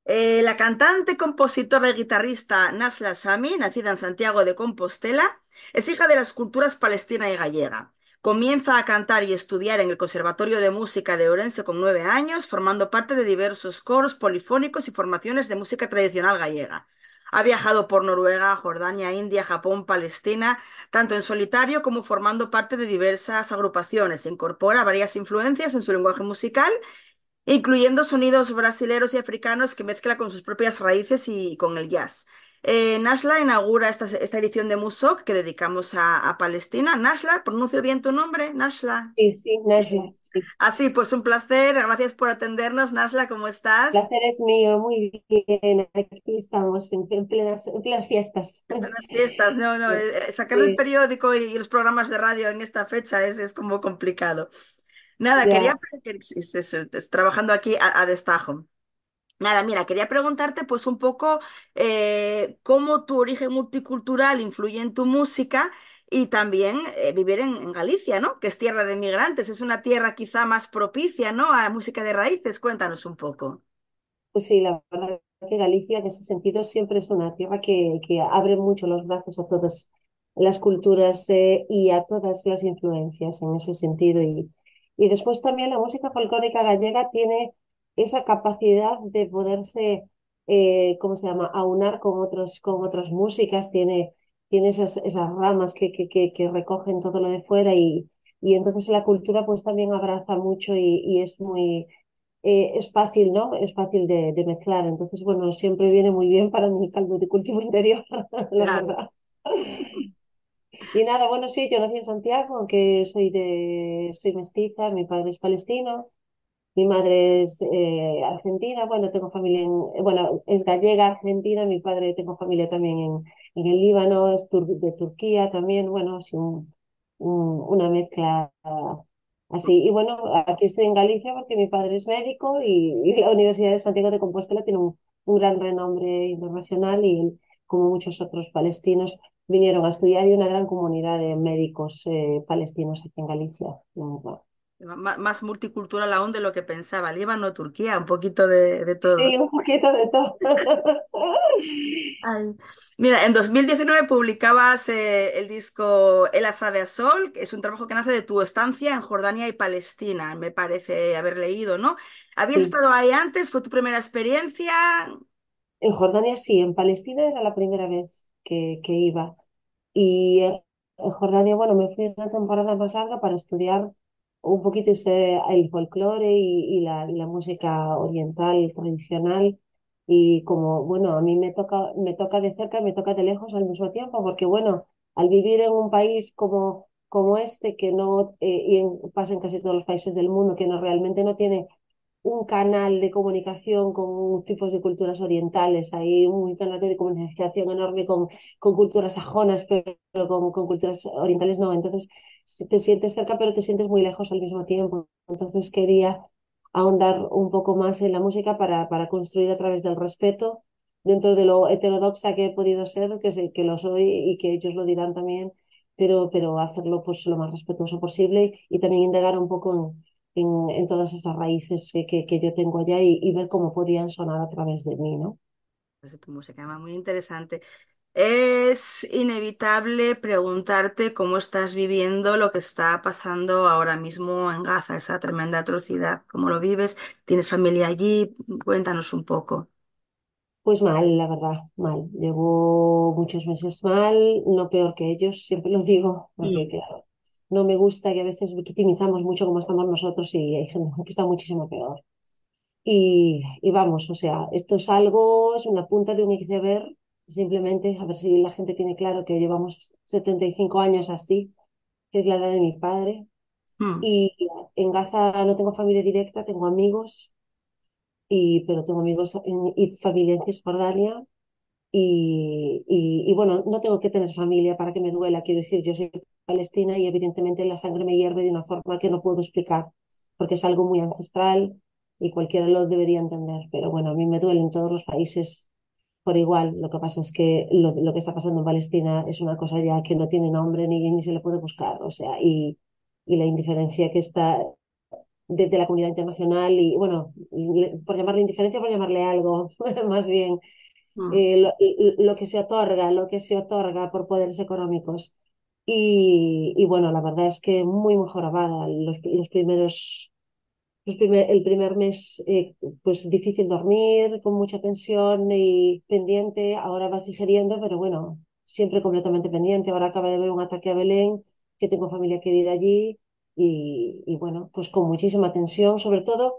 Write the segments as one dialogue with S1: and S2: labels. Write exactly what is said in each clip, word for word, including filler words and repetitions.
S1: Eh, la cantante, compositora y guitarrista Nasla Sami, nacida en Santiago de Compostela, es hija de las culturas palestina y gallega. Comienza a cantar y estudiar en el Conservatorio de Música de Ourense con nueve años, formando parte de diversos coros polifónicos y formaciones de música tradicional gallega. Ha viajado por Noruega, Jordania, India, Japón, Palestina, tanto en solitario como formando parte de diversas agrupaciones. Incorpora varias influencias en su lenguaje musical, incluyendo sonidos brasileros y africanos que mezcla con sus propias raíces y con el jazz. Eh, Nashla inaugura esta, esta edición de Musok que dedicamos a, a Palestina. Nashla, ¿pronuncio bien tu nombre? Nashla.
S2: Sí, sí,
S1: Sí.
S2: Najla, sí.
S1: Así, pues un placer. Gracias por atendernos, Nashla. ¿Cómo
S2: El
S1: estás?
S2: placer es mío, muy bien. Aquí estamos en, en plenas, en plenas fiestas.
S1: En las fiestas, no, no,
S2: Sí,
S1: eh, sacar el
S2: sí,
S1: periódico y, y los programas de radio en esta fecha es, es como complicado. Nada, quería,
S2: ya.
S1: es- es- es- trabajando aquí a, a destajo. Nada, mira, quería preguntarte pues un poco eh, cómo tu origen multicultural influye en tu música y también eh, vivir en, en Galicia, ¿no? Que es tierra de migrantes, es una tierra quizá más propicia, ¿no? A la música de raíces. Cuéntanos un poco.
S2: Pues sí, la verdad que Galicia en ese sentido siempre es una tierra que, que abre mucho los brazos a todas las culturas eh, y a todas las influencias en ese sentido. Y, y después también la música folclórica gallega tiene esa capacidad de poderse, eh, ¿cómo se llama?, aunar con otros, con otras músicas, tiene, tiene esas, esas ramas que, que, que, que recogen todo lo de fuera y, y entonces la cultura pues también abraza mucho y, y es muy eh, es fácil, ¿no? Es fácil de, de mezclar. Entonces, bueno, siempre viene muy bien para mi caldo de cultivo interior, la
S1: Claro.
S2: verdad. Y nada, bueno, sí, yo nací en Santiago, aunque soy de, soy mestiza, mi padre es palestino, mi madre es eh, argentina, bueno, tengo familia en, bueno, es gallega, argentina, mi padre tengo familia también en, en el Líbano, es tur- de Turquía también, bueno, sí, un- un- una mezcla así. Y bueno, aquí estoy en Galicia porque mi padre es médico y, y la Universidad de Santiago de Compostela tiene un, un gran renombre internacional y él, como muchos otros palestinos, vinieron a estudiar y una gran comunidad de médicos eh, palestinos aquí en Galicia, la verdad.
S1: M- más multicultural aún de lo que pensaba. Líbano, Turquía, un poquito de, de todo.
S2: Sí, un poquito de todo.
S1: Ay. Mira, en dos mil diecinueve publicabas eh, el disco Ela sabe a Sol, que es un trabajo que nace de tu estancia en Jordania y Palestina, me parece haber leído, ¿no? ¿Habías
S2: Sí,
S1: estado ahí antes? ¿Fue tu primera experiencia?
S2: en Jordania sí, en Palestina era la primera vez que, que iba. Y eh, en Jordania, bueno, me fui una temporada más larga para estudiar un poquito ese, el folclore y, y la, la música oriental tradicional. Y como, bueno, a mí me toca, me toca de cerca y me toca de lejos al mismo tiempo, porque bueno, al vivir en un país como, como este, que no, eh, y en- pasa en casi todos los países del mundo, que no realmente no tiene un canal de comunicación con tipos de culturas orientales, hay un canal de comunicación enorme con, con culturas sajonas, pero con, con culturas orientales no. Entonces te sientes cerca, pero te sientes muy lejos al mismo tiempo. Entonces quería ahondar un poco más en la música para, para construir a través del respeto, dentro de lo heterodoxa que he podido ser, que, sé, que lo soy y que ellos lo dirán también, pero, pero hacerlo pues lo más respetuoso posible y también indagar un poco en, en todas esas raíces que, que, que yo tengo allá y, y ver cómo podían sonar a través de mí, ¿no?
S1: Pues de tu música, muy interesante. Es inevitable preguntarte cómo estás viviendo lo que está pasando ahora mismo en Gaza, esa tremenda atrocidad. ¿Cómo lo vives? ¿Tienes familia allí? Cuéntanos un poco.
S2: Pues mal, la verdad, mal. Llevo muchos meses mal, no peor que ellos, siempre lo digo, porque
S1: Mm.
S2: claro, no me gusta que a veces victimizamos mucho como estamos nosotros y hay gente que está muchísimo peor. Y, y vamos, o sea, esto es algo, es una punta de un iceberg, simplemente a ver si la gente tiene claro que llevamos setenta y cinco años así, que es la edad de mi padre.
S1: Mm.
S2: Y en Gaza no tengo familia directa, tengo amigos, y, pero tengo amigos en- y familia en Cisjordania. Y, y, y bueno, no tengo que tener familia para que me duela, quiero decir, yo soy palestina y evidentemente la sangre me hierve de una forma que no puedo explicar, porque es algo muy ancestral y cualquiera lo debería entender. Pero bueno, a mí me duele en todos los países por igual. Lo que pasa es que lo, lo que está pasando en Palestina es una cosa ya que no tiene nombre ni, ni se le puede buscar. O sea, y, y la indiferencia que está. de, de la comunidad internacional y, bueno, le- por llamarle indiferencia, por llamarle algo, más bien,
S1: Mm.
S2: eh, lo, lo que se otorga, lo que se otorga por poderes económicos. Y, y bueno, la verdad es que muy, muy jorobada. Los, los primeros, los primer- el primer mes, eh, pues difícil dormir, con mucha tensión y pendiente. Ahora vas digeriendo, pero bueno, siempre completamente pendiente. Ahora acaba de haber un ataque a Belén, que tengo familia querida allí. Y, y bueno, pues con muchísima tensión, sobre todo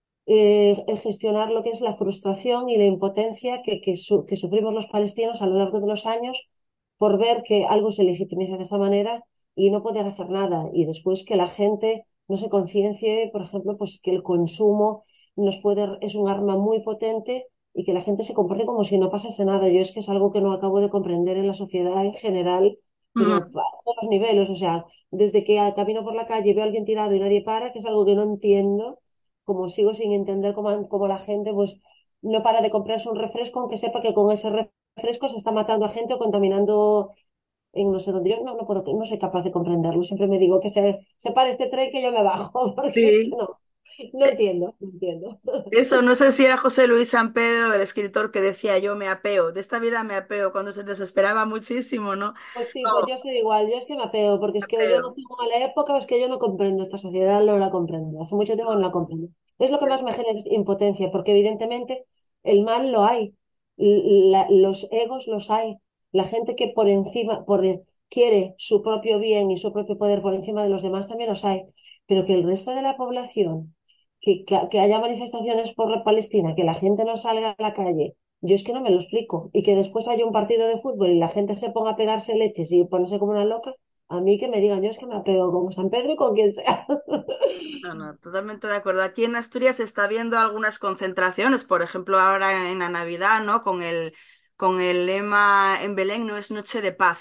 S2: eh, el gestionar lo que es la frustración y la impotencia que, que, su- que sufrimos los palestinos a lo largo de los años por ver que algo se legitimiza de esta manera y no poder hacer nada. Y después que la gente no se conciencie, por ejemplo, pues que el consumo nos puede, es un arma muy potente y que la gente se comporte como si no pasase nada. Yo es que es algo que no acabo de comprender en la sociedad en general, pero a
S1: Mm.
S2: todos los niveles. O sea, desde que camino por la calle y veo a alguien tirado y nadie para, que es algo que no entiendo, como sigo sin entender cómo, cómo la gente pues no para de comprarse un refresco, aunque sepa que con ese refresco se está matando a gente o contaminando en no sé dónde. Yo no, no puedo, no soy capaz de comprenderlo. Siempre me digo que se, se pare este tren que yo me bajo, porque es que
S1: Sí.
S2: no, no entiendo, no entiendo.
S1: Eso, no sé si era José Luis San Pedro, el escritor que decía yo me apeo, de esta vida me apeo, cuando se desesperaba muchísimo, ¿no?
S2: Pues sí, pues
S1: No,
S2: yo soy igual, yo es que me apeo, porque
S1: me
S2: es que o yo no
S1: apeo.
S2: tengo a la época o es que yo no comprendo esta sociedad, no la comprendo, hace mucho tiempo no la comprendo. Es lo que más me genera es impotencia, porque evidentemente el mal lo hay, l- la- los egos los hay, la gente que por encima, por, e- quiere su propio bien y su propio poder por encima de los demás también los hay, pero que el resto de la población, que, que, que haya manifestaciones por la Palestina, que la gente no salga a la calle. Yo es que no me lo explico. Y que después haya un partido de fútbol y la gente se ponga a pegarse leches y ponerse como una loca, a mí que me digan, yo es que me apego con San Pedro y con quien sea.
S1: No, no, totalmente de acuerdo. Aquí en Asturias se está viendo algunas concentraciones, por ejemplo, ahora en la Navidad, ¿no? Con el, con el lema en Belén no es noche de paz.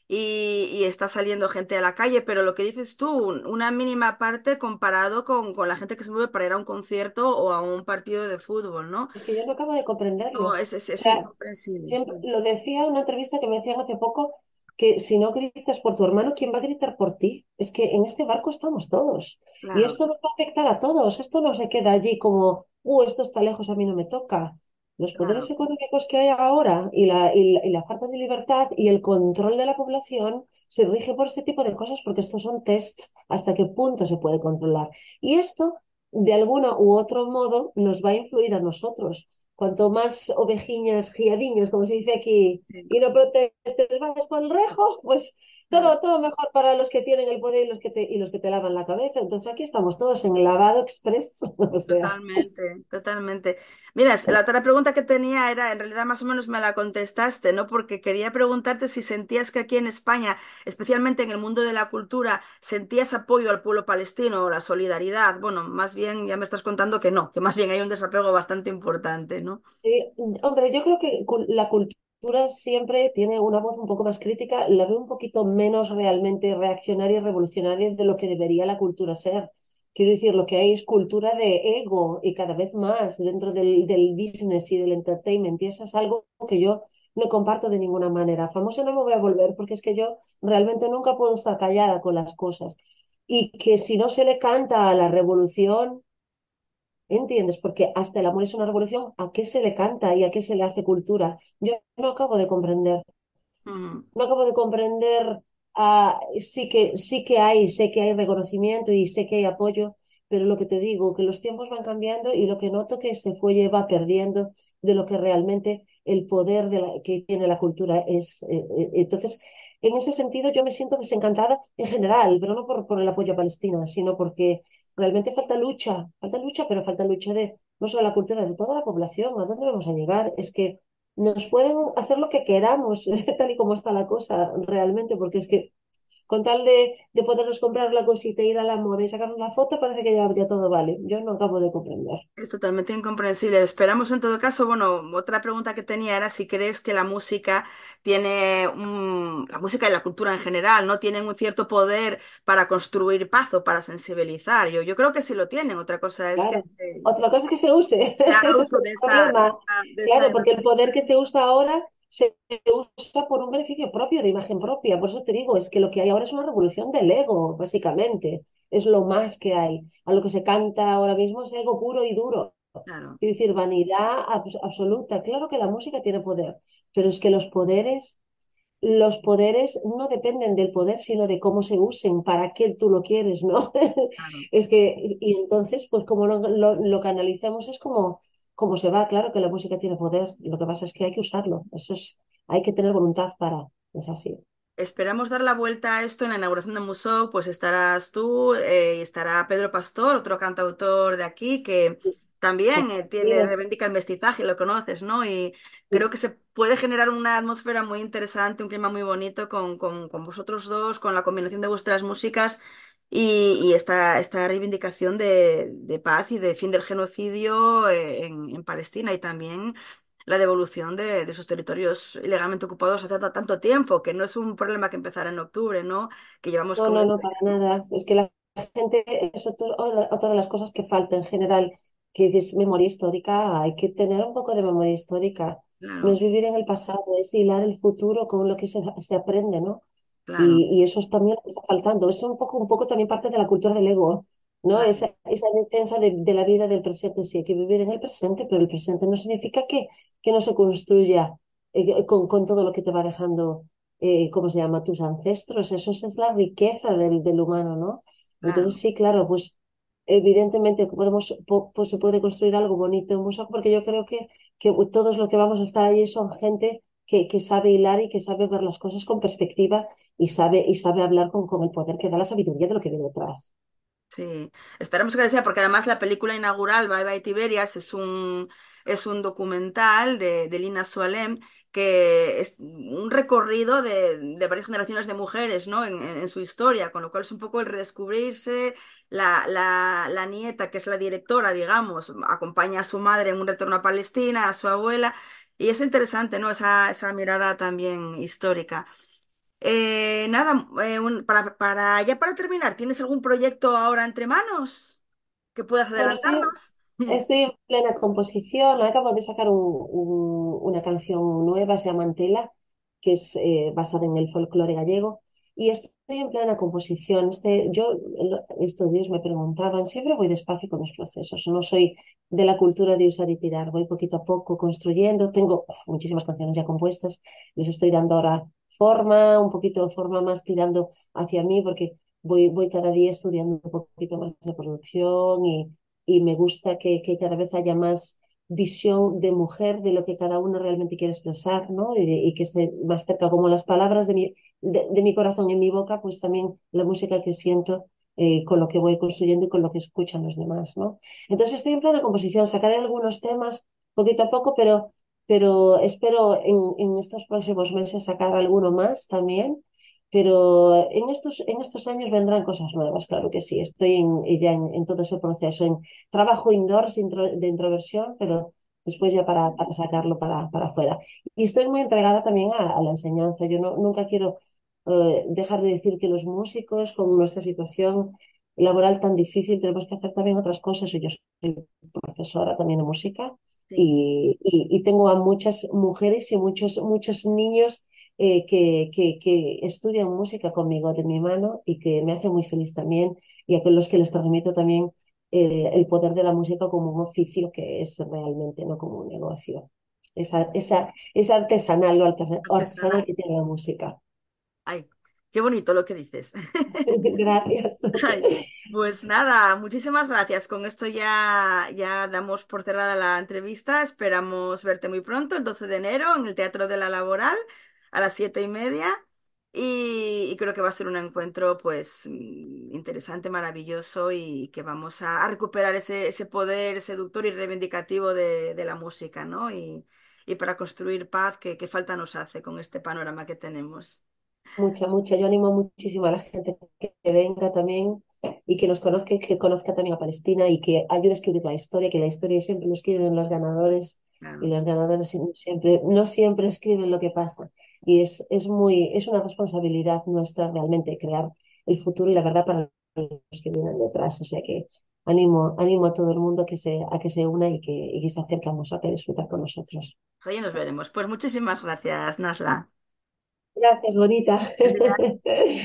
S1: Y, y está saliendo gente a la calle, pero lo que dices tú, un- una mínima parte comparado con, con la gente que se mueve para ir a un concierto o a un partido de fútbol, ¿no?
S2: Es que yo no acabo de
S1: No,
S2: comprenderlo.
S1: es, es,
S2: O
S1: es
S2: sea,
S1: incomprensible.
S2: siempre lo decía en una entrevista que me hacían hace poco, que si no gritas por tu hermano, ¿quién va a gritar por ti? Es que en este barco estamos todos. Y
S1: Claro,
S2: esto nos va a afectar a todos. Esto no se queda allí como, uh, esto está lejos, a mí no me toca. Los poderes
S1: claro.
S2: económicos que hay ahora y la, y la, y la falta de libertad y el control de la población se rige por este tipo de cosas porque estos son tests hasta qué punto se puede controlar. Y esto, de alguna u otro modo, nos va a influir a nosotros. Cuanto más ovejiñas, giadiños, como se dice aquí,
S1: Sí,
S2: y no protestes, vayas por el rejo, pues
S1: claro.
S2: todo, todo mejor para los que tienen el poder y los que te, y los que te lavan la cabeza. Entonces aquí estamos todos en lavado express, o sea.
S1: Totalmente, totalmente. Mira, la otra pregunta que tenía era, en realidad más o menos me la contestaste, ¿no? Porque quería preguntarte si sentías que aquí en España, especialmente en el mundo de la cultura, sentías apoyo al pueblo palestino o la solidaridad. Bueno, más bien ya me estás contando que no, que más bien hay un desapego bastante importante, ¿no?
S2: Sí, hombre, yo creo que cul- la cultura siempre tiene una voz un poco más crítica, la veo un poquito menos realmente reaccionaria y revolucionaria de lo que debería la cultura ser. Quiero decir, lo que hay es cultura de ego y cada vez más dentro del, del business y del entertainment, y eso es algo que yo no comparto de ninguna manera. Famosa no me voy a volver porque es que yo realmente nunca puedo estar callada con las cosas. Y que si no se le canta a la revolución, ¿entiendes? Porque hasta el amor es una revolución. ¿A qué se le canta y a qué se le hace cultura? Yo no acabo de comprender.
S1: Mm,
S2: No acabo de comprender. Ah, sí que, sí que hay, sé que hay reconocimiento y sé que hay apoyo, pero lo que te digo, que los tiempos van cambiando y lo que noto que se fue lleva perdiendo de lo que realmente el poder de la- que tiene la cultura es. Eh, eh, entonces, en ese sentido, yo me siento desencantada en general, pero no por, por el apoyo a Palestina, sino porque realmente falta lucha, falta lucha, pero falta lucha de no solo la cultura, de toda la población. ¿A dónde vamos a llegar? Es que nos pueden hacer lo que queramos, tal y como está la cosa realmente, porque es que con tal de, de podernos comprar la cosita, ir a la moda y sacarnos la foto, parece que ya, ya todo vale. Yo no acabo de comprender.
S1: es totalmente incomprensible. Esperamos en todo caso, bueno, otra pregunta que tenía era si crees que la música tiene un, la música y la cultura en general, ¿no? Tienen un cierto poder para construir paz o para sensibilizar. Yo, yo creo que sí lo tienen. Otra cosa es que
S2: Claro.
S1: eh,
S2: Otra cosa es que se use,
S1: se haga
S2: ese es
S1: uso
S2: el
S1: de esa, de
S2: problema.
S1: esa, de esa
S2: Claro, porque el poder
S1: herramienta.
S2: que se usa ahora se usa por un beneficio propio, de imagen propia. Por eso te digo, es que lo que hay ahora es una revolución del ego, básicamente. es lo más que hay. A lo que se canta ahora mismo es ego puro y duro.
S1: claro,
S2: Es decir, vanidad abs- absoluta. Claro que la música tiene poder, pero es que los poderes, los poderes no dependen del poder, sino de cómo se usen, para qué tú lo quieres, ¿no?
S1: claro.
S2: Es que, y entonces, pues como lo, lo, lo canalizamos es como, como se va. Claro que la música tiene poder, lo que pasa es que hay que usarlo. Eso es, hay que tener voluntad para, es así.
S1: Esperamos dar la vuelta a esto en la inauguración de Musou, pues estarás tú, eh, y estará Pedro Pastor, otro cantautor de aquí, que también eh, tiene,
S2: Bienvenido.
S1: reivindica el mestizaje, lo conoces, ¿no? Y creo que se puede generar una atmósfera muy interesante, un clima muy bonito con, con, con vosotros dos, con la combinación de vuestras músicas y, y esta, esta reivindicación de, de paz y de fin del genocidio eh, en, en Palestina y también la devolución de, de esos territorios ilegalmente ocupados hace ta- tanto tiempo, que no es un problema que empezara en octubre, ¿no? Que llevamos
S2: No,
S1: con
S2: no, no,
S1: esto.
S2: para nada. Es que la gente, es otro- otra otra de las cosas que falta en general, que es memoria histórica. Hay que tener un poco de memoria histórica. No es
S1: Claro,
S2: vivir en el pasado, es hilar el futuro con lo que se, se aprende, ¿no?
S1: claro,
S2: Y, y eso es también lo que está faltando. Es un poco, un poco también parte de la cultura del ego, ¿no?
S1: claro.
S2: Esa, esa defensa de, de la vida del presente. Sí, hay que vivir en el presente, pero el presente no significa que, que no se construya eh, con, con todo lo que te va dejando, eh, ¿cómo se llama? Tus ancestros. Eso es, es la riqueza del, del humano, ¿no? Entonces,
S1: Claro.
S2: sí, claro, pues evidentemente podemos, po- pues se puede construir algo bonito en Busan, porque yo creo que, que todos los que vamos a estar allí son gente que, que sabe hilar y que sabe ver las cosas con perspectiva y sabe, y sabe hablar con, con el poder que da la sabiduría de lo que viene detrás.
S1: Sí, esperamos que sea, porque además la película inaugural, Bye Bye Tiberias, es un, es un documental de, de Lina Sualem, que es un recorrido de, de varias generaciones de mujeres, ¿no? En, en- en su historia, con lo cual es un poco el redescubrirse. La, la, la nieta, que es la directora, digamos, acompaña a su madre en un retorno a Palestina, a su abuela, y es interesante, ¿no? Esa, esa mirada también histórica. Eh, nada, eh, un- para, para, ya para terminar, ¿tienes algún proyecto ahora entre manos que puedas
S2: Bueno, estoy,
S1: adelantarnos?
S2: estoy en plena composición. Acabo de sacar un- un- una canción nueva, se llama Antela, que es eh, basada en el folclore gallego. Y estoy en plena composición. Este, yo el- estos días me preguntaban, siempre voy despacio con los procesos. No soy de la cultura de usar y tirar, voy poquito a poco construyendo. Tengo uf, muchísimas canciones ya compuestas. Les estoy dando ahora forma, un poquito de forma más tirando hacia mí, porque voy, voy cada día estudiando un poquito más de producción y me gusta que, que cada vez haya más visión de mujer de lo que cada uno realmente quiere expresar, ¿no? Y, y que esté más cerca, como las palabras de mi, de, de mi corazón en mi boca, pues también la música que siento eh, con lo que voy construyendo y con lo que escuchan los demás, ¿no? Entonces estoy en plena composición, sacaré algunos temas poquito a poco, pero, pero espero en, en estos próximos meses sacar alguno más también. Pero en estos, en estos años vendrán cosas nuevas, claro que sí. Estoy en, ya en, en todo ese proceso, en trabajo indoors intro- de introversión, pero después ya para, para sacarlo para, para afuera. Y estoy muy entregada también a, a la enseñanza. Yo no, nunca quiero eh, dejar de decir que los músicos, con nuestra situación laboral tan difícil, tenemos que hacer también otras cosas. Y yo soy profesora también de música
S1: Sí,
S2: y, y, y tengo a muchas mujeres y muchos, muchos niños eh, que, que, que estudian música conmigo de mi mano y que me hace muy feliz también y a los que les transmito también eh, el poder de la música como un oficio que es realmente, no como un negocio. Esa, esa, es artesanal, lo artesa- artesanal
S1: artesanal.
S2: que tiene la música.
S1: Ay, qué bonito lo que dices.
S2: Gracias.
S1: Ay, pues nada, muchísimas gracias. Con esto ya, ya damos por cerrada la entrevista. Esperamos verte muy pronto, el doce de enero, en el Teatro de la Laboral, a las siete y media. Y, y creo que va a ser un encuentro, pues, mm, interesante, maravilloso y que vamos a, a recuperar ese, ese poder seductor y reivindicativo de, de la música, ¿no? Y, y para construir paz que, que falta nos hace con este panorama que tenemos.
S2: Mucha, mucha. Yo animo muchísimo a la gente que venga también y que nos conozca, y que conozca también a Palestina y que ayude a escribir la historia, que la historia siempre lo escriben los ganadores y
S1: Claro,
S2: los ganadores no siempre, no siempre escriben lo que pasa. Y es, es muy, es una responsabilidad nuestra realmente crear el futuro y la verdad para los que vienen detrás. O sea que animo, animo a todo el mundo a que se, a que se una y que, y que se acerque a Mosoc a disfrutar con nosotros.
S1: pues ahí nos veremos. Pues muchísimas gracias, Nasla.
S2: Gracias, bonita.